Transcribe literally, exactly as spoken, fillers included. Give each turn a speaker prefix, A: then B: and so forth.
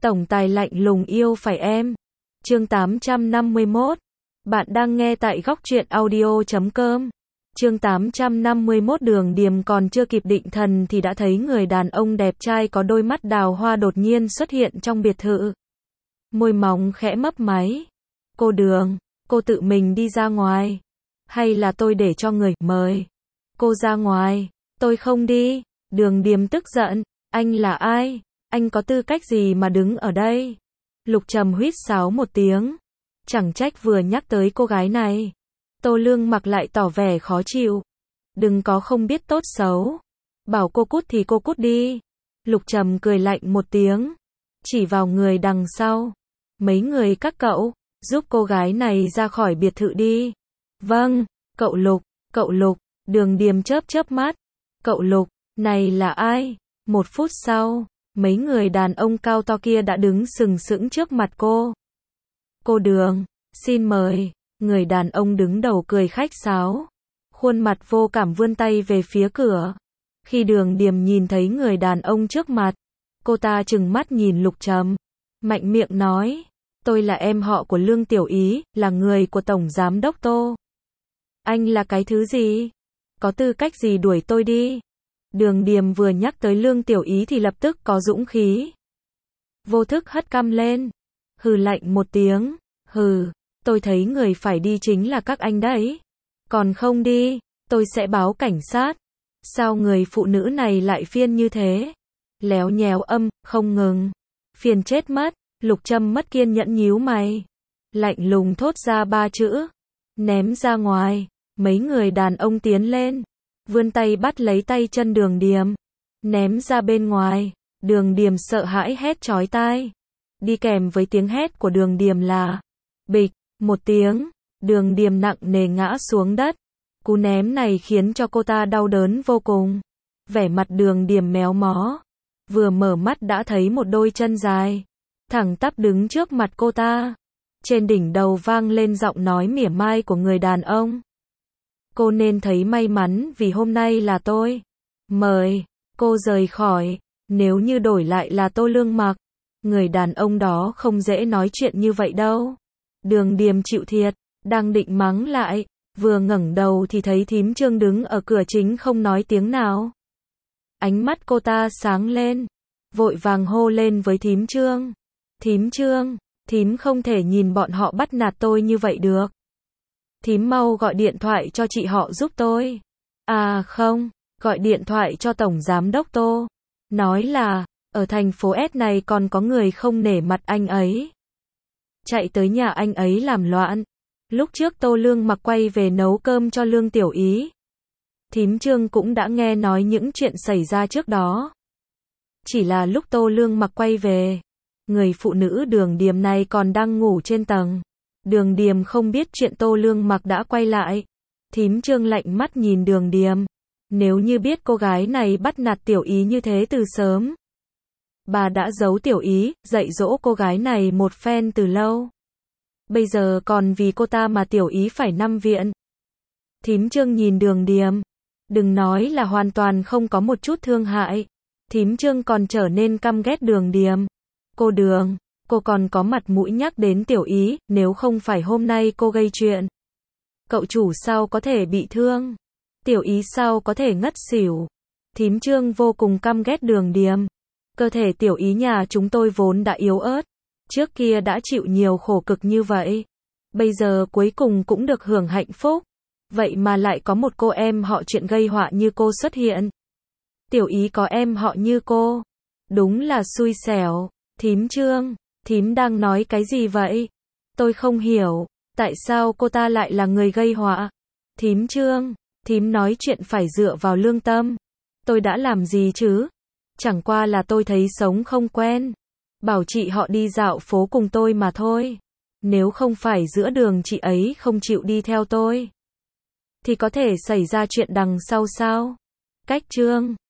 A: Tổng tài lạnh lùng yêu phải em. Chương tám trăm năm mươi mốt. Bạn đang nghe tại góc truyện audio chấm com. Chương tám trăm năm mươi mốt. Đường Điềm còn chưa kịp định thần thì đã thấy người đàn ông đẹp trai có đôi mắt đào hoa đột nhiên xuất hiện trong biệt thự. Môi mỏng khẽ mấp máy. Cô Đường, cô tự mình đi ra ngoài. Hay là tôi để cho người mời cô ra ngoài? Tôi không đi. Đường Điềm tức giận. Anh là ai? Anh có tư cách gì mà đứng ở đây? Lục Trầm huýt sáo một tiếng. Chẳng trách vừa nhắc tới cô gái này. Tô Lương Mặc lại tỏ vẻ khó chịu. Đừng có không biết tốt xấu. Bảo cô cút thì cô cút đi. Lục Trầm cười lạnh một tiếng. Chỉ vào người đằng sau. Mấy người các cậu, giúp cô gái này ra khỏi biệt thự đi. Vâng, cậu Lục, cậu Lục. Đường Điềm chớp chớp mắt. Cậu Lục, này là ai? Một phút sau, mấy người đàn ông cao to kia đã đứng sừng sững trước mặt cô. Cô Đường, xin mời. Người đàn ông đứng đầu cười khách sáo. Khuôn mặt vô cảm vươn tay về phía cửa. Khi Đường Điềm nhìn thấy người đàn ông trước mặt, cô ta trừng mắt nhìn Lục Trầm. Mạnh miệng nói, tôi là em họ của Lương Tiểu Ý, là người của Tổng Giám Đốc Tô. Anh là cái thứ gì? Có tư cách gì đuổi tôi đi? Đường Điềm vừa nhắc tới Lương Tiểu Ý thì lập tức có dũng khí. Vô thức hất cằm lên. Hừ lạnh một tiếng. Hừ, tôi thấy người phải đi chính là các anh đấy. Còn không đi, tôi sẽ báo cảnh sát. Sao người phụ nữ này lại phiên như thế? Léo nhéo âm, không ngừng. Phiền chết mất. Lục Trâm mất kiên nhẫn nhíu mày. Lạnh lùng thốt ra ba chữ. Ném ra ngoài. Mấy người đàn ông tiến lên. Vươn tay bắt lấy tay chân Đường Điềm. Ném ra bên ngoài. Đường Điềm sợ hãi hét chói tai. Đi kèm với tiếng hét của Đường Điềm là bịch, một tiếng. Đường Điềm nặng nề ngã xuống đất. Cú ném này khiến cho cô ta đau đớn vô cùng. Vẻ mặt Đường Điềm méo mó. Vừa mở mắt đã thấy một đôi chân dài thẳng tắp đứng trước mặt cô ta. Trên đỉnh đầu vang lên giọng nói mỉa mai của người đàn ông. Cô nên thấy may mắn vì hôm nay là tôi mời cô rời khỏi. Nếu như đổi lại là Tô Lương Mặc, người đàn ông đó không dễ nói chuyện như vậy đâu. Đường Điềm chịu thiệt, đang định mắng lại, vừa ngẩng đầu thì thấy thím Trương đứng ở cửa chính không nói tiếng nào. Ánh mắt cô ta sáng lên, vội vàng hô lên với thím Trương. Thím Trương, thím không thể nhìn bọn họ bắt nạt tôi như vậy được. Thím mau gọi điện thoại cho chị họ giúp tôi. À không, gọi điện thoại cho Tổng Giám Đốc Tô. Nói là, ở thành phố S này còn có người không nể mặt anh ấy. Chạy tới nhà anh ấy làm loạn. Lúc trước Tô Lương Mặc quay về nấu cơm cho Lương Tiểu Ý. Thím Trương cũng đã nghe nói những chuyện xảy ra trước đó. Chỉ là lúc Tô Lương Mặc quay về, người phụ nữ Đường Điềm này còn đang ngủ trên tầng. Đường Điềm không biết chuyện Tô Lương Mặc đã quay lại. Thím Trương lạnh mắt nhìn Đường Điềm. Nếu như biết cô gái này bắt nạt Tiểu Ý như thế từ sớm, bà đã giấu Tiểu Ý, dạy dỗ cô gái này một phen từ lâu. Bây giờ còn vì cô ta mà Tiểu Ý phải nằm viện. Thím Trương nhìn Đường Điềm. Đừng nói là hoàn toàn không có một chút thương hại. Thím Trương còn trở nên căm ghét Đường Điềm. Cô Đường, cô còn có mặt mũi nhắc đến Tiểu Ý, nếu không phải hôm nay cô gây chuyện. Cậu chủ sao có thể bị thương? Tiểu Ý sao có thể ngất xỉu? Thím Trương vô cùng căm ghét Đường Điềm. Cơ thể Tiểu Ý nhà chúng tôi vốn đã yếu ớt. Trước kia đã chịu nhiều khổ cực như vậy. Bây giờ cuối cùng cũng được hưởng hạnh phúc. Vậy mà lại có một cô em họ chuyện gây họa như cô xuất hiện. Tiểu Ý có em họ như cô. Đúng là xui xẻo. Thím Trương, thím đang nói cái gì vậy? Tôi không hiểu. Tại sao cô ta lại là người gây họa? Thím Trương, thím nói chuyện phải dựa vào lương tâm. Tôi đã làm gì chứ? Chẳng qua là tôi thấy sống không quen. Bảo chị họ đi dạo phố cùng tôi mà thôi. Nếu không phải giữa đường chị ấy không chịu đi theo tôi, thì có thể xảy ra chuyện đằng sau sao? Cách Trương,